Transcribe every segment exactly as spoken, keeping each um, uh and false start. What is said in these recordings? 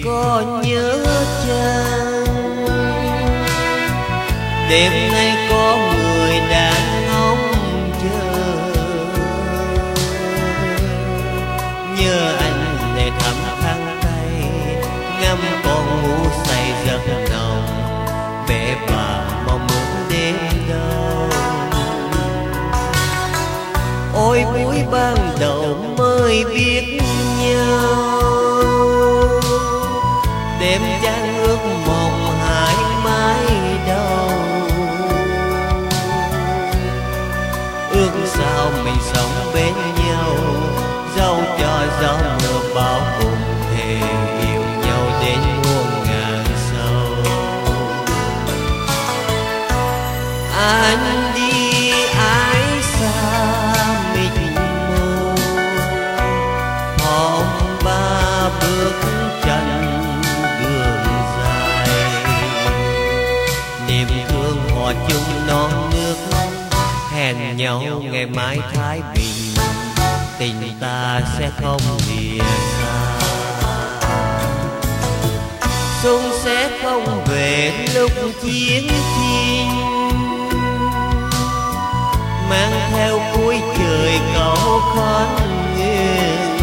có nhớ chăng? Đêm nay có người đang ngóng chờ, nhớ anh để thắm khăn tay ngắm con ngủ say giấc nồng, bé bà mong muốn đêm đâu. Ôi buổi ban đầu mới biết nhau, đêm trăng ước mộng hai mái đầu. Ước sao mình sống bên nhau, dẫu cho gió mưa bão cùng thề yêu nhau đến muôn ngàn sâu. Anh đi ái xa mịt mù, hôm ba bước chân đường dài. Niềm thương hòa chung non nước, hẹn nhau ngày mai thái bình, tình ta sẽ không lìa xa. Xuân sẽ không về lúc chiến chinh, mang theo cuối trời câu khói nguyện.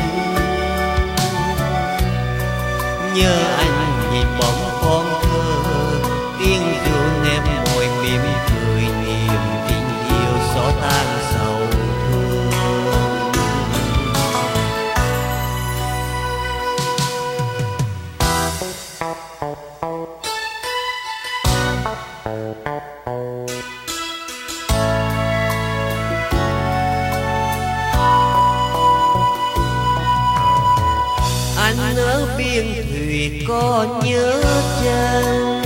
Nhớ anh nhìn bóng con thơ, tiếng ru ném môi mỉm cười, niềm tình yêu xóa tan sầu thương. Anh ở biên thùy có nhớ chăng?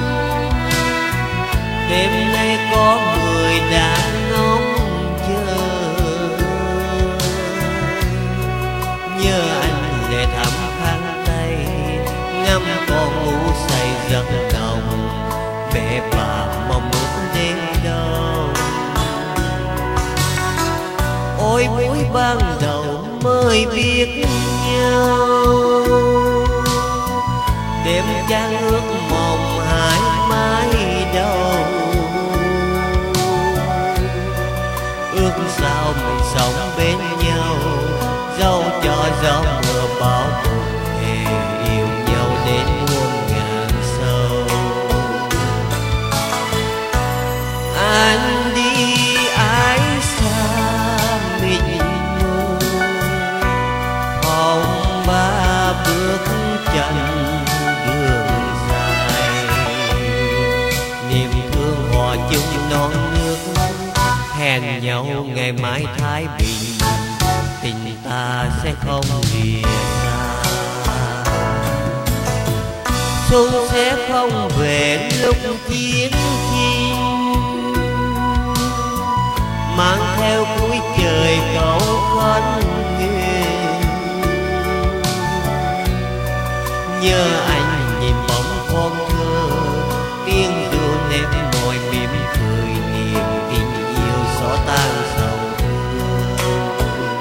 Đêm nay có người đang ngóng chờ, nhớ anh để thắm khăn tay ngắm con ngủ say giấc nồng, bé bà mong muốn đến đâu. Ôi buổi ban đầu mới biết nhau, đêm trăng ước mộng hai mái đầu. Ước sao mình sống bên nhau, dẫu cho gió mưa bão cùng thề yêu nhau đến muôn ngàn sâu. Anh đi ái xa mịt mù, hôm ba bước chân đường dài. Niềm thương hòa chung non nước, hẹn nhau ngày mai thái bình, tình ta sẽ không lìa xa. Xuân sẽ không về lúc chiến chinh, mang theo cuối trời câu khói nguyện. Nhớ anh nhìn bóng con thơ, tiếng ru ném môi mỉm cười, niềm tình yêu xóa tan sầu thương.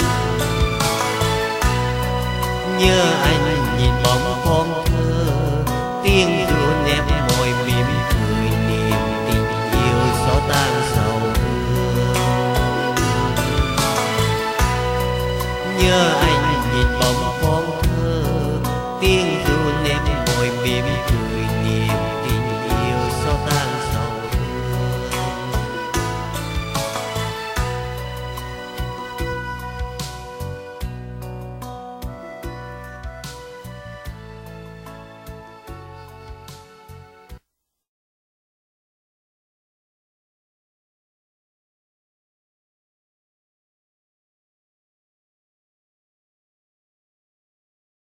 Nhớ anh nhìn bóng con thơ, tiếng ru ném môi mỉm cười, niềm tình yêu xóa tan sầu thương. Nhớ anh nhìn bóng